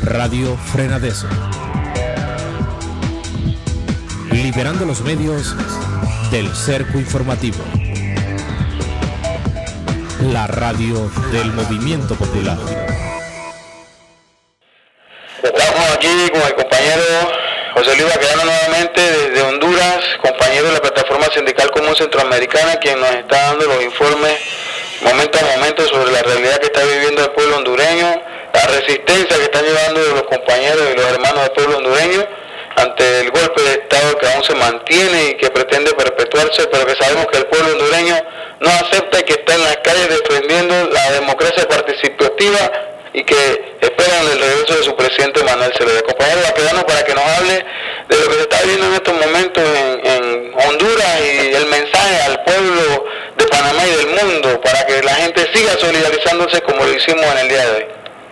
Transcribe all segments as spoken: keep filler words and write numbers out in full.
Radio Frenadeso. Liberando los medios del cerco informativo. La radio del movimiento popular. Estamos aquí con el compañero José Luis Baquedano nuevamente desde Honduras, compañero de la Plataforma Sindical Común Centroamericana, quien nos está dando los informes momento a momento sobre la realidad que está viviendo el pueblo hondureño, la resistencia que están llevando los compañeros y los hermanos del pueblo hondureño ante el golpe de Estado que aún se mantiene y que pretende perpetuarse, pero que sabemos que el pueblo hondureño no acepta y que está en las calles defendiendo la democracia participativa y que esperan el regreso de su presidente Manuel Zelaya. Compañero Baquedano, para que nos hable de lo que se está viendo en estos momentos en, en Honduras y el mensaje al pueblo de Panamá y del mundo, para que la gente siga solidarizándose como lo hicimos en el día de hoy.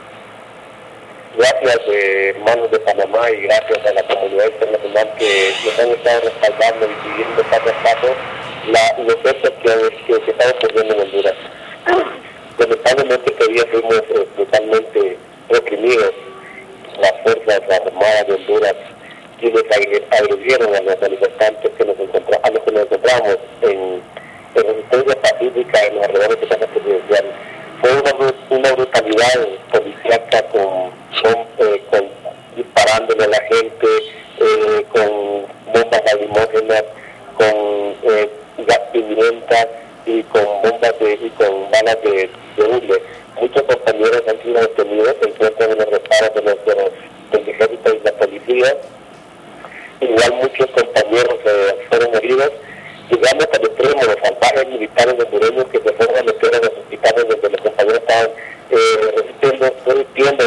Gracias, eh, hermanos de Panamá, y gracias a la comunidad internacional que nos han estado respaldando y siguiendo paso a paso la, los hechos que, que, que están ocurriendo en Honduras. Lamentablemente que día fuimos eh, totalmente reprimidos. Las Fuerzas Armadas de Honduras, quienes agredieron a los manifestantes que nos encontra, a los que nos encontramos en, en resistencia pacífica en los alrededores de casa presidencial. Fue una, una brutalidad policíaca con, con, eh, con disparándole a la gente, eh, con bombas lacrimógenas, con eh, gas pimienta y con bombas de, y con balas de, de hule. Muchos compañeros han sido detenidos, se encuentran en los reparos de los, de los, del ejército y la policía. Igual muchos compañeros eh, fueron heridos. Llegamos al extremo, los salvajes militares hondureños que se fueron a meter en los hospitales donde los compañeros estaban eh, resistiendo, resistiendo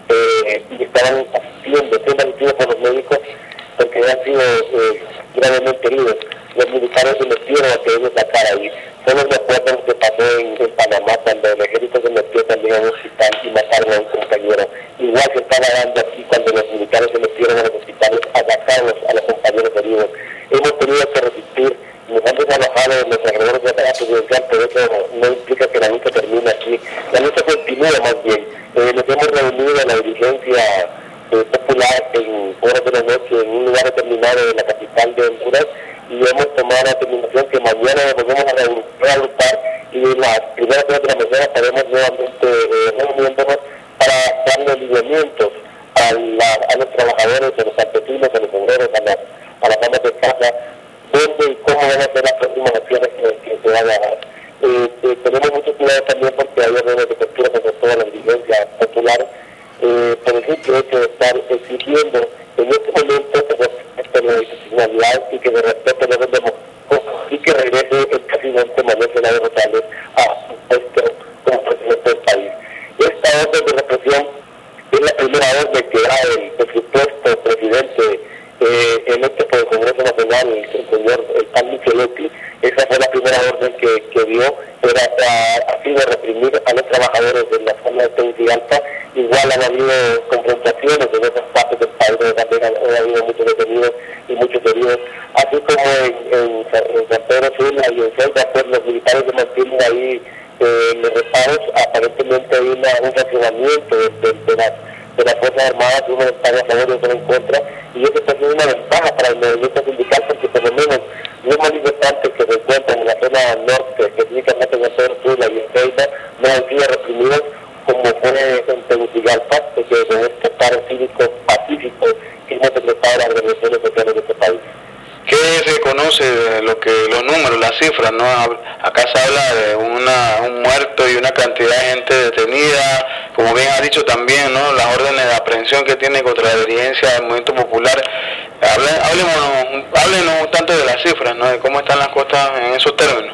eh, y estaban asistiendo, siendo asistidos por los médicos porque habían sido eh, gravemente heridos. Los militares se metieron a que ellos sacaran ahí. Solo me acuerdo lo que pasó en, en Panamá cuando el ejército se metió también a un hospital y mataron a un compañero. Igual se estaba dando aquí cuando los militares se metieron a los hospitales a sacar a los, a los compañeros heridos. Hemos tenido que resistir. Nos han desalojado en los alrededores de la presidencial, pero eso no implica que la lucha termine aquí. La lucha continúa más bien. Eh, nos hemos reunido en la dirigencia eh, popular en horas de la noche en un lugar determinado de la capital de Honduras y hemos tomado la determinación que mañana nos volvemos a reagrupar y las primeras horas de la mañana estaremos nuevamente eh, reuniéndonos para darle alineamientos a, la, a los trabajadores, a los campesinos, a los obreros, a las, a las amas de casa, dónde y cómo van a ser las próximas acciones que, que se van a dar. Eh, eh, tenemos mucho cuidado también porque hay errores de captura sobre toda la dirigencia popular, eh, por el simple hecho de estar exigiendo en este momento que respete la institucionalidad y que se respete los democráticos y que regrese el presidente Manuel Zelaya Rosales a su puesto como presidente del país. Esta orden de represión es la primera orden que da el, el supuesto presidente Eh, electo por el Congreso Nacional, el señor el tal Micheletti. Esa fue la primera orden que, que dio, era así de reprimir a los trabajadores de la zona de Tegucigalpa. Igual han habido confrontaciones en otras partes del país, donde también han, han habido muchos detenidos y muchos heridos, así como en, en, en San Pedro Sula y en Celda, pues los militares se mantienen ahí eh, en los reparos. Aparentemente hay una, un racionamiento de, de, de las de las Fuerzas Armadas, uno está a favor y otro en contra, y eso pues es una ventaja para el movimiento sindical porque por lo menos los manifestantes que se encuentran en la zona norte, específicamente en el Pedro Sula y en Ceiba, no han sido reprimidos como fue en Tegucigalpa, que con este paro cívico pacífico que hemos decretado las organizaciones sociales de este país. ¿Qué se conoce de lo que los números, las cifras, no? Acá se habla de una, un muerto y una cantidad de gente detenida, como bien ha dicho también, ¿no? Las órdenes de aprehensión que tiene contra la dirigencia del Movimiento Popular. Hable, háblenos, háblenos un tanto de las cifras, ¿no? De cómo están las cosas en esos términos.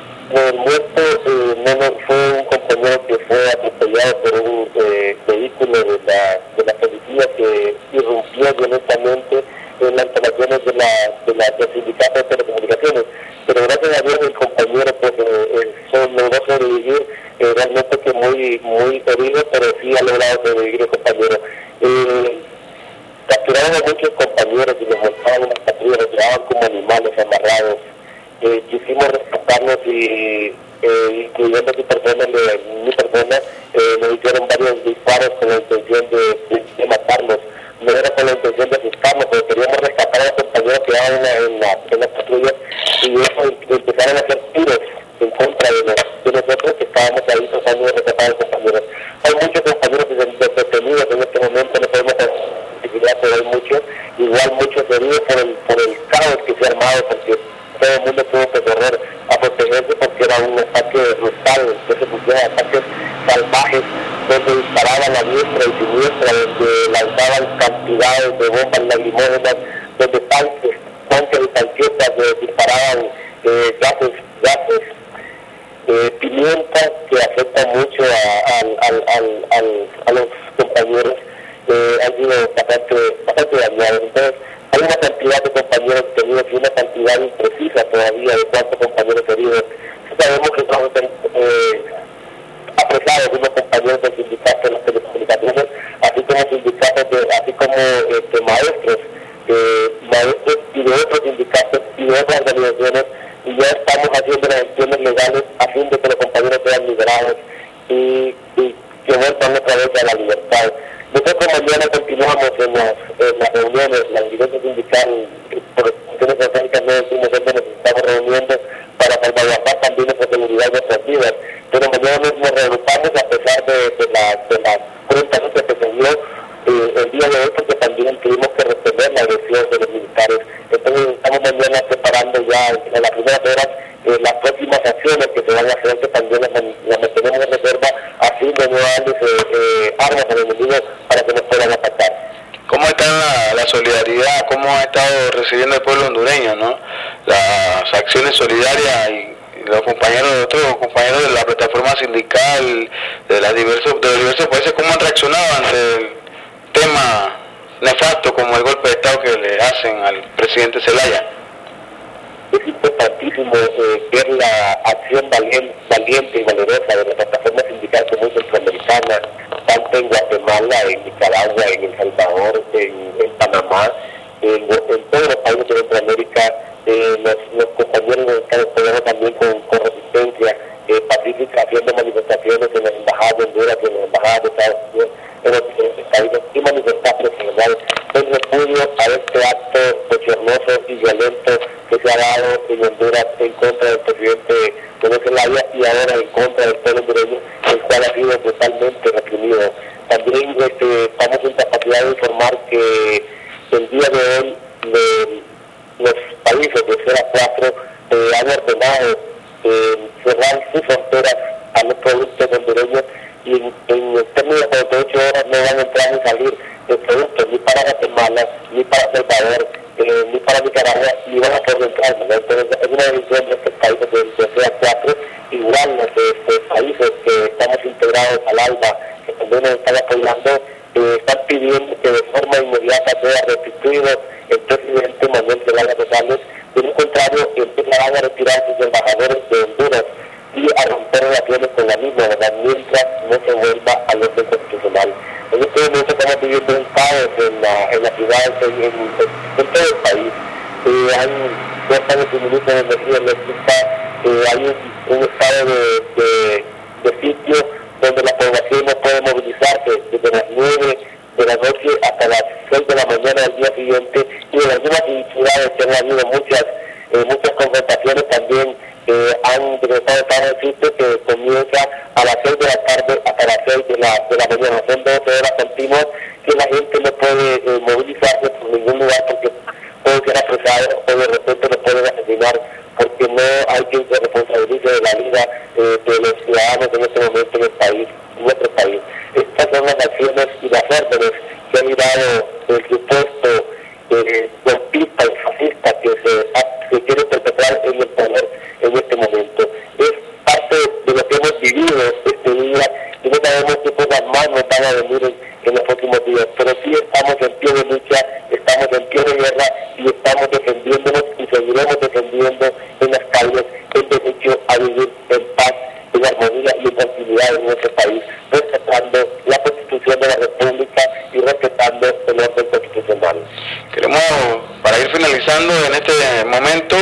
El muerto eh, no, no, fue un compañero que fue atropellado por un eh, vehículo de la, de la policía que irrumpió violentamente en las instalaciones de la, de la del sindicato de telecomunicaciones, pero gracias a Dios el compañero pues eh, eh, logró sobrevivir, eh, realmente que muy muy herido, pero sí ha logrado sobrevivir el compañero. Eh, capturaron a muchos compañeros y los montaban en las patrullas, los llevaban como animales amarrados. Eh, quisimos rescatarlos y eh, incluyendo mi persona, de, mi persona eh, nos hicieron varios disparos con la intención de, de, de matarnos. No era con la intención de asustarnos, pero queríamos rescatar a los compañeros que iban en la, en la, en la patrulla, y ellos empezaron a hacer tiros en contra de, los, de nosotros que estábamos ahí tratando de rescatar a los compañeros. Hay muchos compañeros detenidos en este momento, no podemos identificar, pero hay muchos, igual muchos heridos por el, por el caos que se ha armado, porque todo el mundo tuvo que correr a protegerse porque era un ataque brutal, que se pusieron ataques salvajes, donde disparaban a diestra y siniestra, donde lanzaban cantidades de bombas lacrimógenas, donde tanques, tanques y tanquetas eh, disparaban eh, gases, gases, eh, pimienta, que afecta mucho a, a, a, a, a, a los compañeros, eh, han sido bastante, bastante dañados. Entonces, hay una cantidad de compañeros heridos y una cantidad imprecisa todavía de cuántos compañeros heridos. Sabemos que estamos eh, apresados unos compañeros del sindicato de las telecomunicaciones, así como sindicatos, de, así como este, maestros, eh, maestros y de otros sindicatos y de otras organizaciones, y ya estamos haciendo las gestiones legales a fin de que los compañeros sean liberados y, y que vuelvan otra vez a la libertad. Nosotros mañana continuamos en las, en las reuniones, la dirigencia sindical, por cuestiones estratégicas no decimos dónde nos estamos reuniendo para salvaguardar también nuestra seguridad y nuestras vidas, pero mañana nos reagrupamos a pesar de, de la de la cuenta que se dio eh, el día de hoy, porque también tuvimos que retener la agresión de los militares. Entonces estamos mañana preparando ya en las primeras horas eh, las próximas acciones que se van a hacer, que también las, las mantenemos en reserva, a fin de no darles eh, eh, armas al enemigo para que nos puedan atacar. ¿Cómo está la, la solidaridad? ¿Cómo ha estado recibiendo el pueblo hondureño, no? Las acciones solidarias y los compañeros de otros compañeros de la plataforma sindical de, las diversos, de los diversos países, ¿cómo han reaccionado ante el tema nefasto como el golpe de Estado que le hacen al presidente Zelaya? Es importantísimo eh, ver la acción valiente, valiente y valerosa de la plataforma sindical común centroamericana, tanto en Guatemala, en Nicaragua, en El Salvador, en, en Panamá, en, en todos los países de Centroamérica. Eh, los, los compañeros mexicanos apoyando también con, con resistencia eh, pacífica, haciendo manifestaciones en las embajadas de Honduras, en las embajadas de Estados Unidos, en los diferentes países, y manifestaciones en general en repudio a este acto bochornoso y violento que se ha dado en Honduras en contra del presidente Daniel Zelaya y ahora en contra del pueblo hondureño, el cual ha sido totalmente reprimido. También este, estamos en capacidad de informar que el día de hoy de, los países de cero a cuatro eh, han ordenado eh, cerrar sus fronteras a los productos hondureños, y en, en términos de cuarenta y ocho horas no van a entrar ni salir de productos ni para Guatemala, ni para El Salvador, eh, ni para Nicaragua, ni van a poder entrar. Entonces es una decisión de estos países de, de cero a cuatro, igual los de, de países que estamos integrados al ALBA, que también nos están apoyando, eh, están pidiendo que de forma inmediata sea restituido el presidente Manuel Zelaya Rosales. De lo contrario, empezarán a retirar sus embajadores de Honduras y a romper relaciones con la misma, ¿verdad?, mientras no se vuelva al orden constitucional. En este momento estamos viviendo un caos en la, en la ciudad, en, en, en todo el país. Eh, hay cortes de suministro de energía eléctrica, eh, hay un, un estado de, de, de sitio donde la población no puede movilizarse desde las nueve de la noche hasta las seis de la mañana del día siguiente, y en algunas ciudades que han habido muchas, eh, muchas confrontaciones también. Eh, han regresado a el sitio que comienza a las seis de la tarde hasta las seis de la, de la mañana. Son doce horas continuas que la gente no puede eh, movilizarse por ningún lugar porque puede ser apresado o de repente lo pueden asesinar, porque no hay quien se responsabilice de la vida eh, de los ciudadanos en este momento en el país, en nuestro país. Estas son las acciones y las órdenes que ha mirado el supuesto eh, golpista y fascista que se, se quiere perpetrar en el poder en este momento. Es parte de lo que hemos vivido este día, y no sabemos qué cosas más nos van a venir en, en los próximos días, pero sí estamos en pie de lucha, estamos en pie de guerra y estamos defendiéndonos y seguiremos defendiendo en las calles el derecho a vivir en paz, en armonía y en tranquilidad en nuestro país, respetando la Constitución de la República y respetando el orden constitucional. Queremos, para ir finalizando en este momento,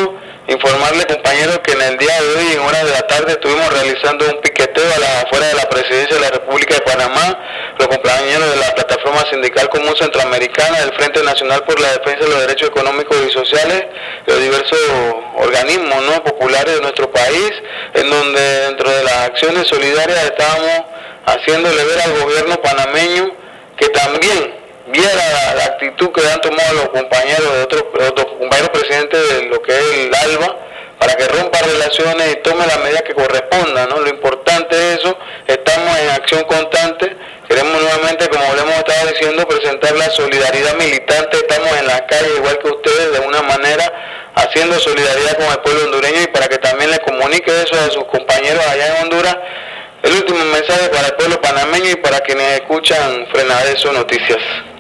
Informarle, compañeros, que en el día de hoy, en horas de la tarde, estuvimos realizando un piqueteo a la afuera de la Presidencia de la República de Panamá, los compañeros de la Plataforma Sindical Común Centroamericana, del Frente Nacional por la Defensa de los Derechos Económicos y Sociales, de los diversos organismos, ¿no?, populares de nuestro país, en donde dentro de las acciones solidarias estábamos haciéndole ver al gobierno panameño que también viera la, la actitud que han tomado los compañeros de otros, otros compañeros presidentes de lo que es el ALBA, para que rompa relaciones y tome las medidas que correspondan, ¿no? Lo importante es eso, estamos en acción constante, queremos nuevamente, como le hemos estado diciendo, presentar la solidaridad militante, estamos en las calles igual que ustedes, de una manera haciendo solidaridad con el pueblo hondureño, y para que también le comunique eso a sus compañeros allá en Honduras. El último mensaje para el pueblo panameño y para quienes escuchan Frenadeso Noticias.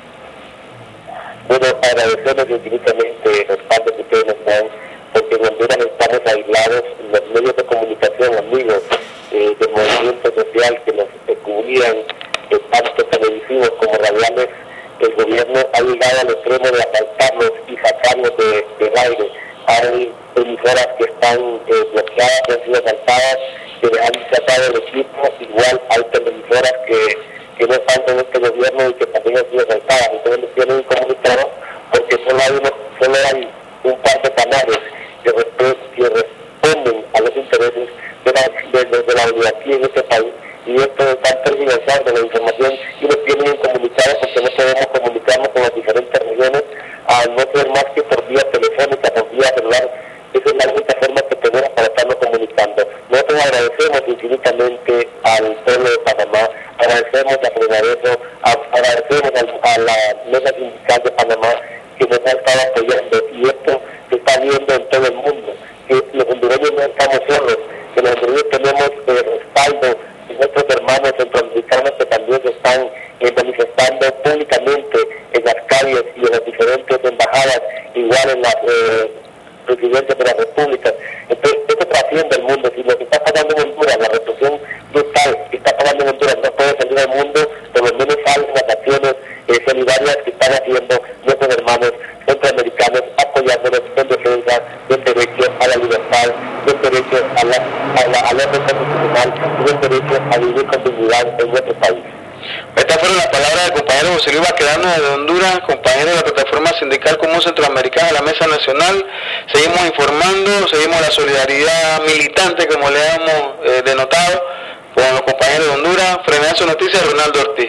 Bueno, agradecerles infinitamente el respaldo que ustedes nos dan, porque en Honduras estamos aislados, los medios de comunicación, amigos eh, del movimiento social que nos eh, cubrían, eh, tanto televisivos como radiales, el gobierno ha llegado al extremo de asaltarlos y sacarlos de, del aire. Hay emisoras que están eh, bloqueadas, que han sido asaltadas, que han sacado el equipo, igual hay televisoras que, que no están con este gobierno y que también han sido asaltadas. Entonces les tienen un comunicado porque solo hay, uno, solo hay un par de canales que, resp- que responden a los intereses de la, de, de, de la oligarquía en este país, y esto está tergiversando la información y nos tienen incomunicados porque no podemos comunicarnos con las diferentes regiones, al no ser más que por vía telefónica, por vía celular. Esa es la única forma que tenemos para estarnos comunicando. Nosotros agradecemos infinitamente al pueblo de Panamá, agradecemos a Frenadeso, agradecemos a, a la mesa sindical de Panamá que nos ha estado apoyando, y esto se está viendo en todo el mundo, que los hondureños no estamos solos, que los hondureños tenemos eh, respaldo de nuestros hermanos centroamericanos que también se están eh, manifestando públicamente en las calles y en las diferentes embajadas, igual en las eh, presidencias de las repúblicas. Entonces, esto trasciende el mundo. Si lo que está pasando en Honduras, la represión brutal que está pasando en Honduras, no puede salir al mundo, por lo menos salen las acciones eh, solidarias que están haciendo nuestros hermanos centroamericanos, apoyándonos en defensa del derecho a la libertad, del derecho a la, a la, al orden constitucional y del derecho a vivir con dignidad en nuestro país. Estas fueron las palabras del compañero José Luis Baquedano de Honduras, compañero de la Plataforma Sindical Común Centroamericana de la Mesa Nacional. Seguimos informando, seguimos la solidaridad militante, como le hemos eh, denotado, con los compañeros de Honduras. Frenadeso Noticias, Ronaldo Ortiz.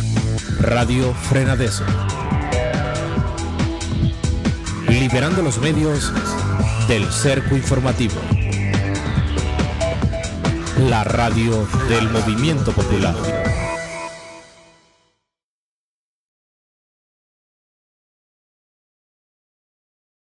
Radio Frenadeso. Liberando los medios del cerco informativo. La radio del movimiento popular.